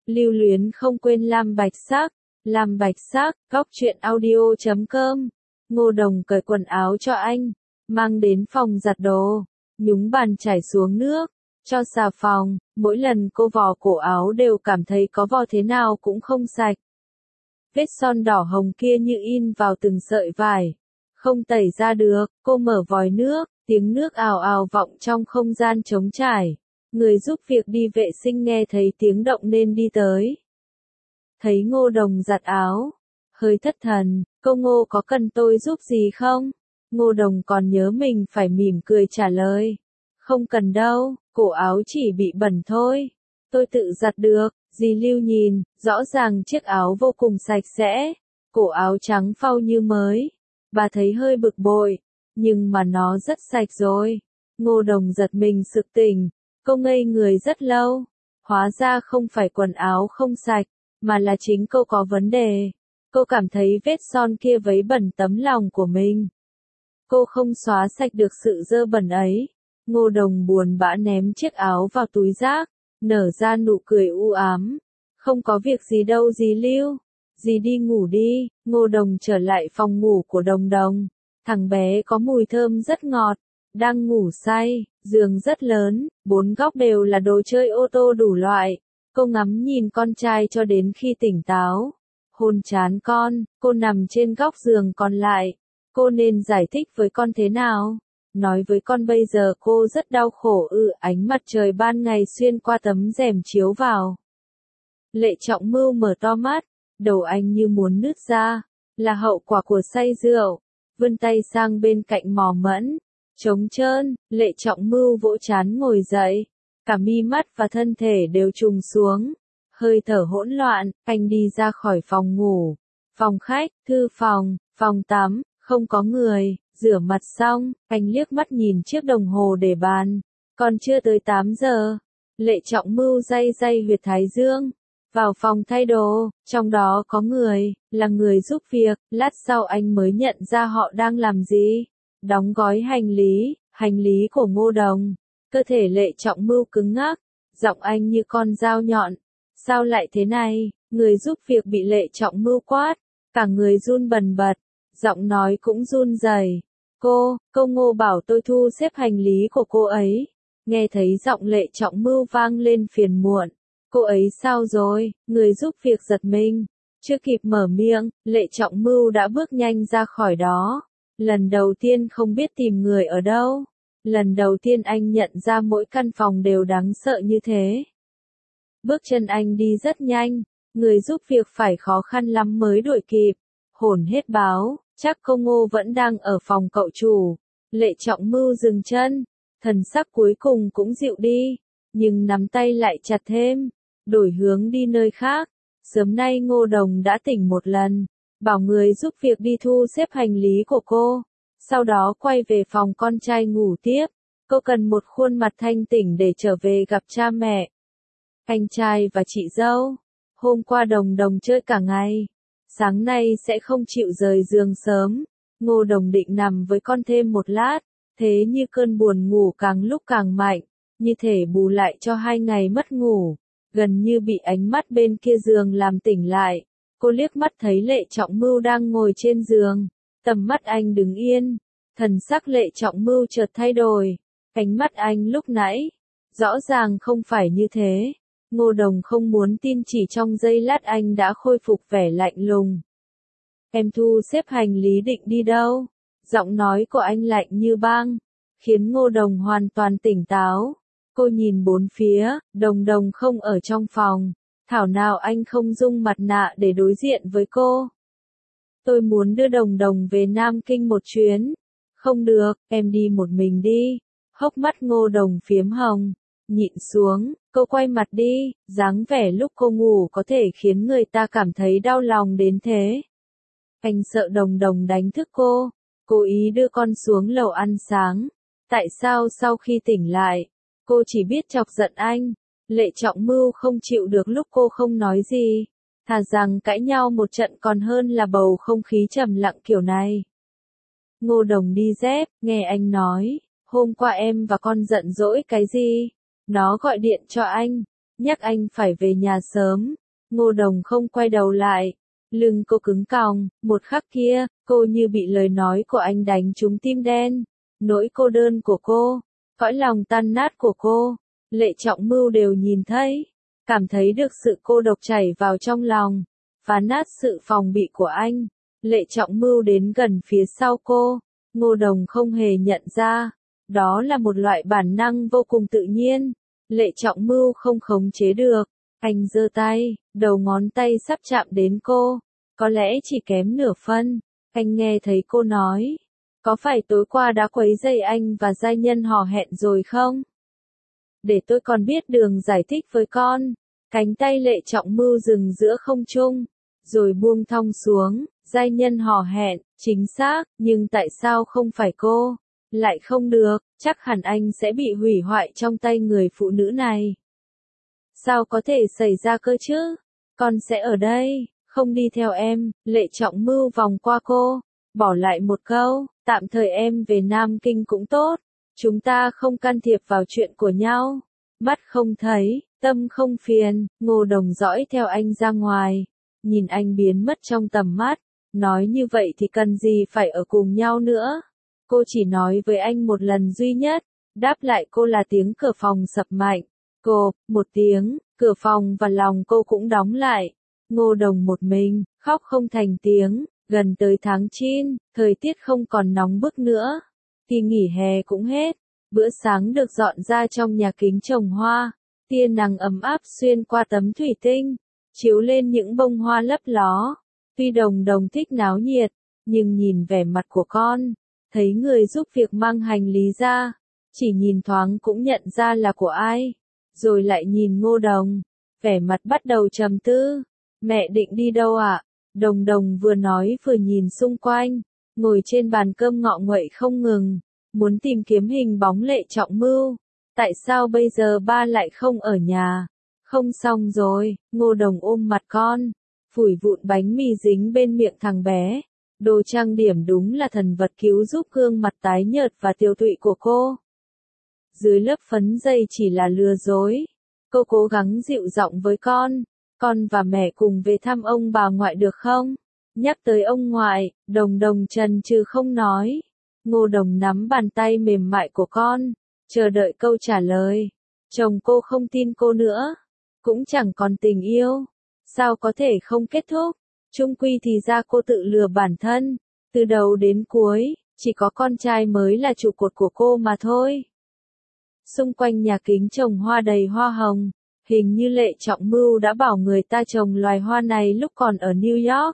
Lưu luyến không quên Lam Bạch Sắc, góc truyện audio.com. Ngô Đồng cởi quần áo cho anh, mang đến phòng giặt đồ, nhúng bàn chảy xuống nước, cho xà phòng, mỗi lần cô vò cổ áo đều cảm thấy có vò thế nào cũng không sạch. Vết son đỏ hồng kia như in vào từng sợi vải, không tẩy ra được, cô mở vòi nước, tiếng nước ào ào vọng trong không gian trống trải. Người giúp việc đi vệ sinh nghe thấy tiếng động nên đi tới. Thấy Ngô Đồng giặt áo, hơi thất thần, cô Ngô có cần tôi giúp gì không? Ngô Đồng còn nhớ mình phải mỉm cười trả lời. Không cần đâu, cổ áo chỉ bị bẩn thôi. Tôi tự giặt được, dì Lưu nhìn, rõ ràng chiếc áo vô cùng sạch sẽ. Cổ áo trắng phau như mới. Bà thấy hơi bực bội, nhưng mà nó rất sạch rồi. Ngô Đồng giật mình sực tỉnh. Cô ngây người rất lâu, hóa ra không phải quần áo không sạch, mà là chính cô có vấn đề. Cô cảm thấy vết son kia vấy bẩn tấm lòng của mình. Cô không xóa sạch được sự dơ bẩn ấy. Ngô Đồng buồn bã ném chiếc áo vào túi rác, nở ra nụ cười u ám. Không có việc gì đâu dì Lưu, dì đi ngủ đi. Ngô Đồng trở lại phòng ngủ của Đồng Đồng. Thằng bé có mùi thơm rất ngọt, đang ngủ say, giường rất lớn, 4 góc đều là đồ chơi ô tô đủ loại. Cô ngắm nhìn con trai cho đến khi tỉnh táo. Hôn trán con, cô nằm trên góc giường còn lại. Cô nên giải thích với con thế nào? Nói với con bây giờ cô rất đau khổ ánh mặt trời ban ngày xuyên qua tấm rèm chiếu vào. Lệ Trọng Mưu mở to mắt, đầu anh như muốn nứt ra, là hậu quả của say rượu. Vươn tay sang bên cạnh mò mẫm, trống trơn, Lệ Trọng Mưu vỗ trán ngồi dậy, cả mi mắt và thân thể đều trùng xuống, hơi thở hỗn loạn, anh đi ra khỏi phòng ngủ, phòng khách, thư phòng, phòng tắm, không có người, rửa mặt xong, anh liếc mắt nhìn chiếc đồng hồ để bàn, còn chưa tới 8 giờ. Lệ Trọng Mưu day huyệt thái dương, vào phòng thay đồ, trong đó có người, là người giúp việc, lát sau anh mới nhận ra họ đang làm gì. Đóng gói hành lý của Ngô Đồng. Cơ thể Lệ Trọng Mưu cứng ngắc, giọng anh như con dao nhọn. Sao lại thế này? Người giúp việc bị Lệ Trọng Mưu quát, cả người run bần bật, giọng nói cũng run rẩy. Cô Ngô bảo tôi thu xếp hành lý của cô ấy. Nghe thấy giọng Lệ Trọng Mưu vang lên phiền muộn. Cô ấy sao rồi? Người giúp việc giật mình. Chưa kịp mở miệng, Lệ Trọng Mưu đã bước nhanh ra khỏi đó. Lần đầu tiên không biết tìm người ở đâu. Lần đầu tiên anh nhận ra mỗi căn phòng đều đáng sợ như thế. Bước chân anh đi rất nhanh, người giúp việc phải khó khăn lắm mới đuổi kịp. Hồn hết báo, chắc cô Ngô vẫn đang ở phòng cậu chủ. Lệ Trọng Mưu dừng chân, thần sắc cuối cùng cũng dịu đi, nhưng nắm tay lại chặt thêm, đổi hướng đi nơi khác. Sớm nay Ngô Đồng đã tỉnh một lần, bảo người giúp việc đi thu xếp hành lý của cô, sau đó quay về phòng con trai ngủ tiếp. Cô cần một khuôn mặt thanh tỉnh để trở về gặp cha mẹ, anh trai và chị dâu. Hôm qua Đồng Đồng chơi cả ngày, sáng nay sẽ không chịu rời giường sớm. Ngô Đồng định nằm với con thêm một lát, thế như cơn buồn ngủ càng lúc càng mạnh, như thể bù lại cho 2 ngày mất ngủ, gần như bị ánh mắt bên kia giường làm tỉnh lại. Cô liếc mắt thấy Lệ Trọng Mưu đang ngồi trên giường, tầm mắt anh đứng yên, thần sắc Lệ Trọng Mưu chợt thay đổi, ánh mắt anh lúc nãy, rõ ràng không phải như thế. Ngô Đồng không muốn tin chỉ trong giây lát anh đã khôi phục vẻ lạnh lùng. Em thu xếp hành lý định đi đâu? Giọng nói của anh lạnh như băng, khiến Ngô Đồng hoàn toàn tỉnh táo. Cô nhìn bốn phía, Đồng Đồng không ở trong phòng. Thảo nào anh không dung mặt nạ để đối diện với cô. Tôi muốn đưa Đồng Đồng về Nam Kinh một chuyến. Không được, em đi một mình đi. Hốc mắt Ngô Đồng phiếm hồng, nhịn xuống, cô quay mặt đi, dáng vẻ lúc cô ngủ có thể khiến người ta cảm thấy đau lòng đến thế. Anh sợ Đồng Đồng đánh thức cô, cố ý đưa con xuống lầu ăn sáng. Tại sao sau khi tỉnh lại, cô chỉ biết chọc giận anh? Lệ Trọng Mưu không chịu được lúc cô không nói gì, thà rằng cãi nhau một trận còn hơn là bầu không khí trầm lặng kiểu này. Ngô Đồng đi dép, nghe anh nói, hôm qua em và con giận dỗi cái gì? Nó gọi điện cho anh, nhắc anh phải về nhà sớm, Ngô Đồng không quay đầu lại. Lưng cô cứng còng, một khắc kia, cô như bị lời nói của anh đánh trúng tim đen. Nỗi cô đơn của cô, cõi lòng tan nát của cô, Lệ Trọng Mưu đều nhìn thấy. Cảm thấy được sự cô độc chảy vào trong lòng, phá nát sự phòng bị của anh. Lệ Trọng Mưu đến gần phía sau cô, Ngô Đồng không hề nhận ra. Đó là một loại bản năng vô cùng tự nhiên. Lệ Trọng Mưu không khống chế được. Anh giơ tay, đầu ngón tay sắp chạm đến cô. Có lẽ chỉ kém nửa phân. Anh nghe thấy cô nói. Có phải tối qua đã quấy rầy anh và giai nhân hò hẹn rồi không? Để tôi còn biết đường giải thích với con. Cánh tay Lệ Trọng Mưu dừng giữa không trung, rồi buông thong xuống. Giai nhân hò hẹn, chính xác, nhưng tại sao không phải cô? Lại không được, chắc hẳn anh sẽ bị hủy hoại trong tay người phụ nữ này. Sao có thể xảy ra cơ chứ? Con sẽ ở đây, không đi theo em. Lệ Trọng Mưu vòng qua cô, bỏ lại một câu, tạm thời em về Nam Kinh cũng tốt. Chúng ta không can thiệp vào chuyện của nhau. Mắt không thấy, tâm không phiền. Ngô Đồng dõi theo anh ra ngoài, nhìn anh biến mất trong tầm mắt. Nói như vậy thì cần gì phải ở cùng nhau nữa. Cô chỉ nói với anh một lần duy nhất. Đáp lại cô là tiếng cửa phòng sập mạnh. Cô, một tiếng, cửa phòng và lòng cô cũng đóng lại. Ngô Đồng một mình, khóc không thành tiếng. Gần tới tháng 9, thời tiết không còn nóng bức nữa. Kỳ nghỉ hè cũng hết. Bữa sáng được dọn ra trong nhà kính trồng hoa. Tia nắng ấm áp xuyên qua tấm thủy tinh, chiếu lên những bông hoa lấp ló. Tuy Đồng Đồng thích náo nhiệt, nhưng nhìn vẻ mặt của con, thấy người giúp việc mang hành lý ra, chỉ nhìn thoáng cũng nhận ra là của ai. Rồi lại nhìn Ngô Đồng, vẻ mặt bắt đầu trầm tư. Mẹ định đi đâu ạ? Đồng Đồng vừa nói vừa nhìn xung quanh, ngồi trên bàn cơm ngọ nguậy không ngừng, muốn tìm kiếm hình bóng Lệ Trọng Mưu. Tại sao bây giờ ba lại không ở nhà? Không xong rồi. Ngô Đồng ôm mặt con, phủi vụn bánh mì dính bên miệng thằng bé. Đồ trang điểm đúng là thần vật cứu giúp gương mặt tái nhợt và tiều tụy của cô. Dưới lớp phấn dây chỉ là lừa dối. Cô cố gắng dịu giọng với con và mẹ cùng về thăm ông bà ngoại được không? Nhắc tới ông ngoại, Đồng Đồng chần chừ không nói. Ngô Đồng nắm bàn tay mềm mại của con, chờ đợi câu trả lời. Chồng cô không tin cô nữa, cũng chẳng còn tình yêu. Sao có thể không kết thúc? Chung quy thì ra cô tự lừa bản thân. Từ đầu đến cuối, chỉ có con trai mới là trụ cột của cô mà thôi. Xung quanh nhà kính trồng hoa đầy hoa hồng. Hình như Lệ Trọng Mưu đã bảo người ta trồng loài hoa này lúc còn ở New York.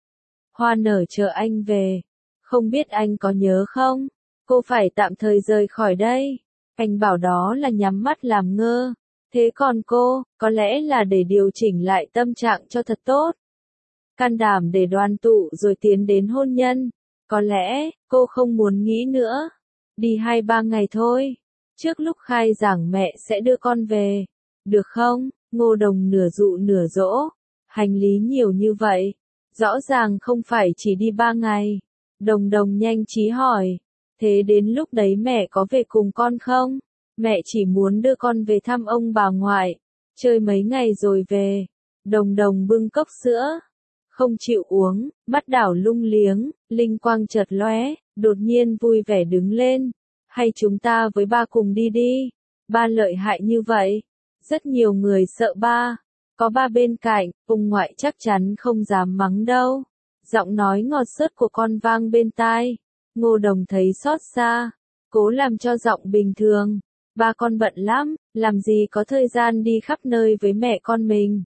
Hoa nở chờ anh về. Không biết anh có nhớ không? Cô phải tạm thời rời khỏi đây. Anh bảo đó là nhắm mắt làm ngơ. Thế còn cô, có lẽ là để điều chỉnh lại tâm trạng cho thật tốt. Can đảm để đoàn tụ rồi tiến đến hôn nhân. Có lẽ, cô không muốn nghĩ nữa. Đi 2-3 ngày thôi. Trước lúc khai giảng mẹ sẽ đưa con về. Được không? Ngô Đồng nửa dụ nửa dỗ. Hành lý nhiều như vậy. Rõ ràng không phải chỉ đi 3 ngày. Đồng Đồng nhanh trí hỏi. Thế đến lúc đấy mẹ có về cùng con không? Mẹ chỉ muốn đưa con về thăm ông bà ngoại. Chơi mấy ngày rồi về. Đồng Đồng bưng cốc sữa. Không chịu uống, mắt đảo lung liếng, linh quang chợt lóe, đột nhiên vui vẻ đứng lên. Hay chúng ta với ba cùng đi đi. Ba lợi hại như vậy. Rất nhiều người sợ ba. Có ba bên cạnh, ông ngoại chắc chắn không dám mắng đâu. Giọng nói ngọt xớt của con vang bên tai. Ngô Đồng thấy xót xa. Cố làm cho giọng bình thường. Ba con bận lắm, làm gì có thời gian đi khắp nơi với mẹ con mình.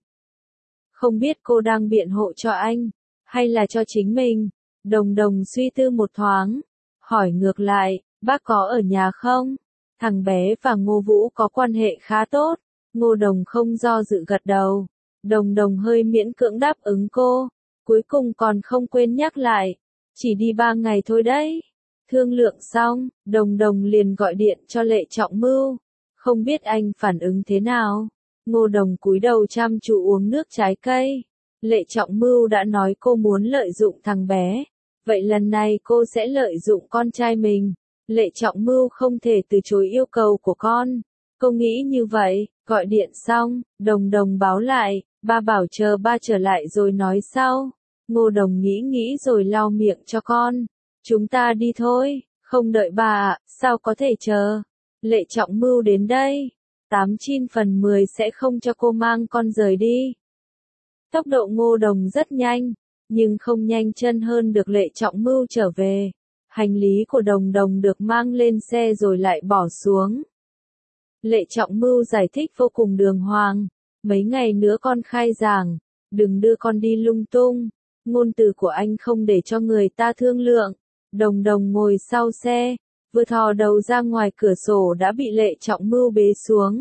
Không biết cô đang biện hộ cho anh, hay là cho chính mình. Đồng Đồng suy tư một thoáng. Hỏi ngược lại, bác có ở nhà không? Thằng bé và Ngô Vũ có quan hệ khá tốt. Ngô Đồng không do dự gật đầu. Đồng Đồng hơi miễn cưỡng đáp ứng cô. Cuối cùng còn không quên nhắc lại. Chỉ đi 3 ngày thôi đấy. Thương lượng xong, Đồng Đồng liền gọi điện cho Lệ Trọng Mưu. Không biết anh phản ứng thế nào? Ngô Đồng cúi đầu chăm chú uống nước trái cây. Lệ Trọng Mưu đã nói cô muốn lợi dụng thằng bé. Vậy lần này cô sẽ lợi dụng con trai mình. Lệ Trọng Mưu không thể từ chối yêu cầu của con. Cô nghĩ như vậy, gọi điện xong, Đồng Đồng báo lại, Ba bảo chờ ba trở lại rồi nói sau. Ngô Đồng nghĩ nghĩ rồi lau miệng cho con. Chúng ta đi thôi, không đợi bà ạ, sao có thể chờ. Lệ Trọng Mưu đến đây. 8/10 sẽ không cho cô mang con rời đi. Tốc độ Ngô Đồng rất nhanh, nhưng không nhanh chân hơn được Lệ Trọng Mưu trở về. Hành lý của Đồng Đồng được mang lên xe rồi lại bỏ xuống. Lệ Trọng Mưu giải thích vô cùng đường hoàng. Mấy ngày nữa con khai giảng, đừng đưa con đi lung tung. Ngôn từ của anh không để cho người ta thương lượng. Đồng Đồng ngồi sau xe, vừa thò đầu ra ngoài cửa sổ đã bị Lệ Trọng Mưu bế xuống.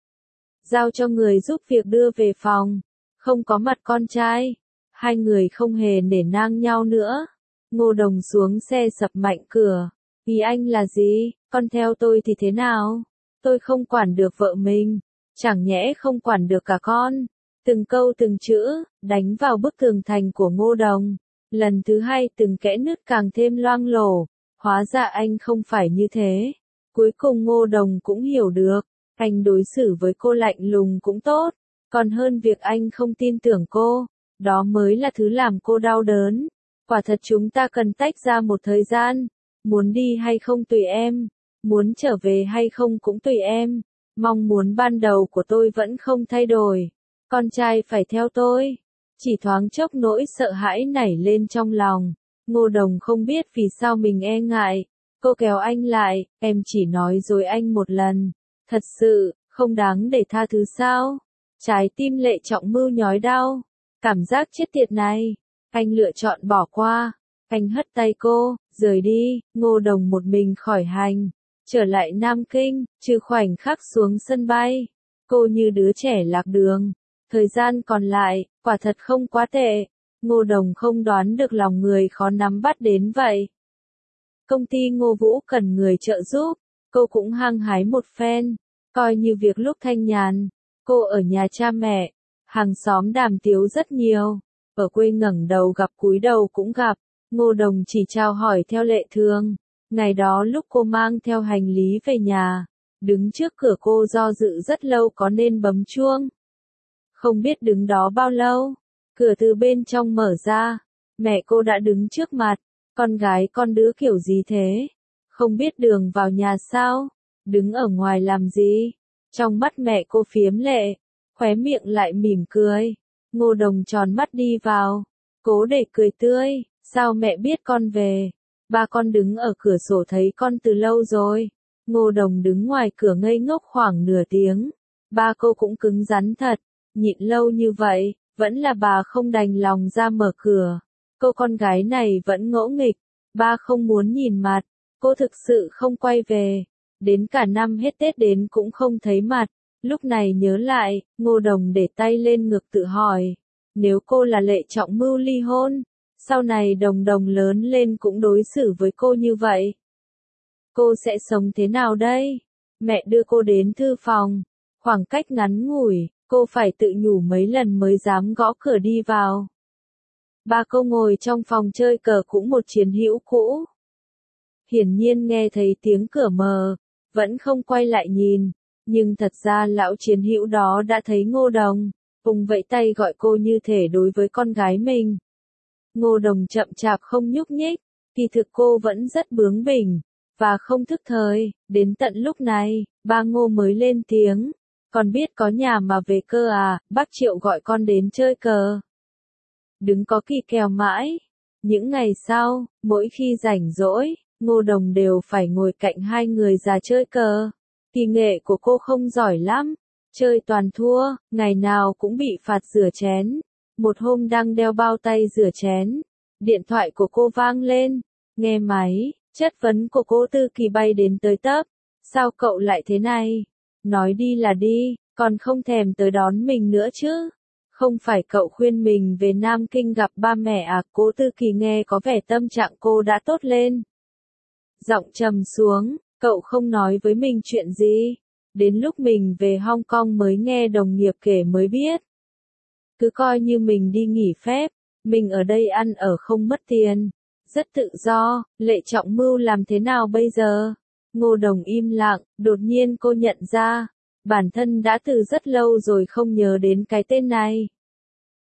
Giao cho người giúp việc đưa về phòng. Không có mặt con trai, hai người không hề nể nang nhau nữa. Ngô Đồng xuống xe sập mạnh cửa. Ý anh là gì? Con theo tôi thì thế nào? Tôi không quản được vợ mình, chẳng nhẽ không quản được cả con. Từng câu từng chữ, đánh vào bức tường thành của Ngô Đồng. Lần thứ hai từng kẽ nứt càng thêm loang lổ. Hóa ra anh không phải như thế. Cuối cùng Ngô Đồng cũng hiểu được, anh đối xử với cô lạnh lùng cũng tốt, còn hơn việc anh không tin tưởng cô. Đó mới là thứ làm cô đau đớn. Quả thật chúng ta cần tách ra một thời gian. Muốn đi hay không tùy em. Muốn trở về hay không cũng tùy em. Mong muốn ban đầu của tôi vẫn không thay đổi. Con trai phải theo tôi. Chỉ thoáng chốc nỗi sợ hãi nảy lên trong lòng. Ngô Đồng không biết vì sao mình e ngại. Cô kéo anh lại, em chỉ nói dối anh một lần. Thật sự, không đáng để tha thứ sao? Trái tim Lệ Trọng Mưu nhói đau. Cảm giác chết tiệt này. Anh lựa chọn bỏ qua. Anh hất tay cô, rời đi. Ngô Đồng một mình khỏi hành. Trở lại Nam Kinh, trừ khoảnh khắc xuống sân bay. Cô như đứa trẻ lạc đường. Thời gian còn lại, quả thật không quá tệ. Ngô Đồng không đoán được lòng người khó nắm bắt đến vậy. Công ty Ngô Vũ cần người trợ giúp. Cô cũng hăng hái một phen. Coi như việc lúc thanh nhàn. Cô ở nhà cha mẹ. Hàng xóm đàm tiếu rất nhiều. Ở quê ngẩng đầu gặp cúi đầu cũng gặp. Ngô Đồng chỉ chào hỏi theo lệ thường. Ngày đó lúc cô mang theo hành lý về nhà, đứng trước cửa cô do dự rất lâu có nên bấm chuông. Không biết đứng đó bao lâu, cửa từ bên trong mở ra, mẹ cô đã đứng trước mặt. Con gái con đứa kiểu gì thế? Không biết đường vào nhà sao? Đứng ở ngoài làm gì? Trong mắt mẹ cô phiếm lệ, khóe miệng lại mỉm cười. Ngô Đồng tròn mắt đi vào, cố để cười tươi. Sao mẹ biết con về? Ba con đứng ở cửa sổ thấy con từ lâu rồi. Ngô Đồng đứng ngoài cửa ngây ngốc khoảng nửa tiếng. Ba cô cũng cứng rắn thật, nhịn lâu như vậy, vẫn là bà không đành lòng ra mở cửa. Cô con gái này vẫn ngỗ nghịch, ba không muốn nhìn mặt, cô thực sự không quay về. Đến cả năm hết Tết đến cũng không thấy mặt. Lúc này nhớ lại, Ngô Đồng để tay lên ngực tự hỏi, nếu cô là Lệ Trọng Mưu ly hôn, sau này Đồng Đồng lớn lên cũng đối xử với cô như vậy, cô sẽ sống thế nào đây? Mẹ đưa cô đến thư phòng, khoảng cách ngắn ngủi, cô phải tự nhủ mấy lần mới dám gõ cửa đi vào. Ba cô ngồi trong phòng chơi cờ cũng một chiến hữu cũ. Hiển nhiên nghe thấy tiếng cửa mở, vẫn không quay lại nhìn, nhưng thật ra lão chiến hữu đó đã thấy Ngô Đồng, vùng vẫy tay gọi cô như thể đối với con gái mình. Ngô Đồng chậm chạp không nhúc nhích, kỳ thực cô vẫn rất bướng bỉnh, và không thức thời. Đến tận lúc này, ba Ngô mới lên tiếng, con biết có nhà mà về cơ à, bác Triệu gọi con đến chơi cờ. Đứng có kỳ kèo mãi. Những ngày sau, mỗi khi rảnh rỗi, Ngô Đồng đều phải ngồi cạnh hai người già chơi cờ. Kỳ nghệ của cô không giỏi lắm, chơi toàn thua, ngày nào cũng bị phạt rửa chén. Một hôm đang đeo bao tay rửa chén, điện thoại của cô vang lên, nghe máy, chất vấn của cô Tư Kỳ bay đến tới tấp. Sao cậu lại thế này? Nói đi là đi, còn không thèm tới đón mình nữa chứ? Không phải cậu khuyên mình về Nam Kinh gặp ba mẹ à? Cố Tư Kỳ nghe có vẻ tâm trạng cô đã tốt lên. Giọng trầm xuống, cậu không nói với mình chuyện gì? Đến lúc mình về Hong Kong mới nghe đồng nghiệp kể mới biết. Cứ coi như mình đi nghỉ phép, mình ở đây ăn ở không mất tiền, rất tự do. Lệ Trọng Mưu làm thế nào bây giờ? Ngô Đồng im lặng, đột nhiên cô nhận ra, bản thân đã từ rất lâu rồi không nhớ đến cái tên này.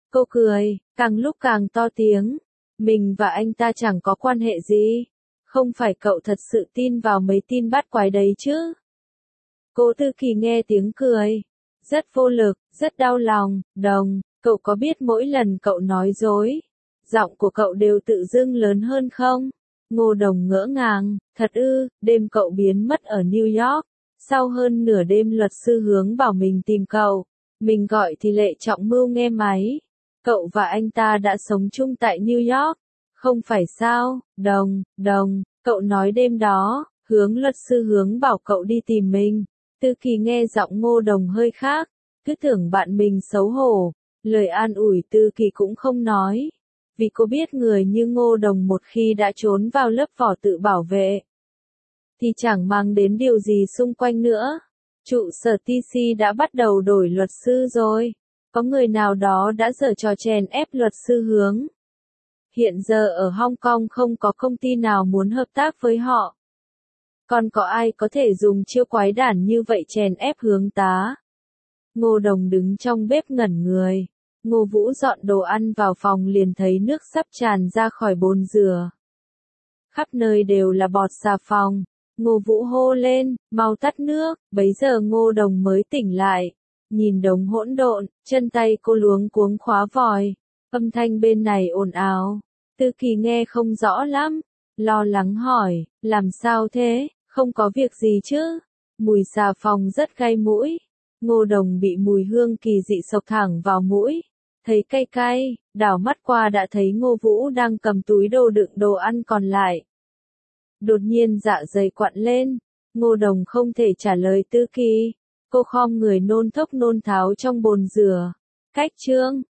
Cô cười, càng lúc càng to tiếng. Mình và anh ta chẳng có quan hệ gì. Không phải cậu thật sự tin vào mấy tin bắt quái đấy chứ? Cố Tư Kỳ nghe tiếng cười. Rất vô lực, rất đau lòng. Đồng, cậu có biết mỗi lần cậu nói dối, giọng của cậu đều tự dưng lớn hơn không? Ngô Đồng ngỡ ngàng, thật ư? Đêm cậu biến mất ở New York. Sau hơn nửa đêm luật sư Hướng bảo mình tìm cậu. Mình gọi thì Lệ Trọng Mưu nghe máy. Cậu và anh ta đã sống chung tại New York. Không phải sao? Đồng, cậu nói đêm đó, luật sư Hướng bảo cậu đi tìm mình. Tư Kỳ nghe giọng Ngô Đồng hơi khác, cứ tưởng bạn mình xấu hổ. Lời an ủi Tư Kỳ cũng không nói. Vì cô biết người như Ngô Đồng một khi đã trốn vào lớp vỏ tự bảo vệ, thì chẳng mang đến điều gì xung quanh nữa. Trụ sở TC đã bắt đầu đổi luật sư rồi. Có người nào đó đã giở trò chèn ép luật sư Hướng. Hiện giờ ở Hong Kong không có công ty nào muốn hợp tác với họ. Còn có ai có thể dùng chiêu quái đản như vậy chèn ép Hướng tá? Ngô Đồng đứng trong bếp ngẩn người. Ngô Vũ dọn đồ ăn vào phòng liền thấy nước sắp tràn ra khỏi bồn rửa. Khắp nơi đều là bọt xà phòng. Ngô Vũ hô lên, mau tắt nước. Bấy giờ Ngô Đồng mới tỉnh lại. Nhìn đống hỗn độn, chân tay cô luống cuống khóa vòi. Âm thanh bên này ồn ào. Tư Kỳ nghe không rõ lắm. Lo lắng hỏi, làm sao thế? Không có việc gì chứ? Mùi xà phòng rất gai mũi. Ngô Đồng bị mùi hương kỳ dị xộc thẳng vào mũi. Thấy cay cay, đảo mắt qua đã thấy Ngô Vũ đang cầm túi đồ đựng đồ ăn còn lại. Đột nhiên dạ dày quặn lên. Ngô Đồng không thể trả lời Tư Kỳ. Cô khom người nôn thốc nôn tháo trong bồn rửa. Cách chương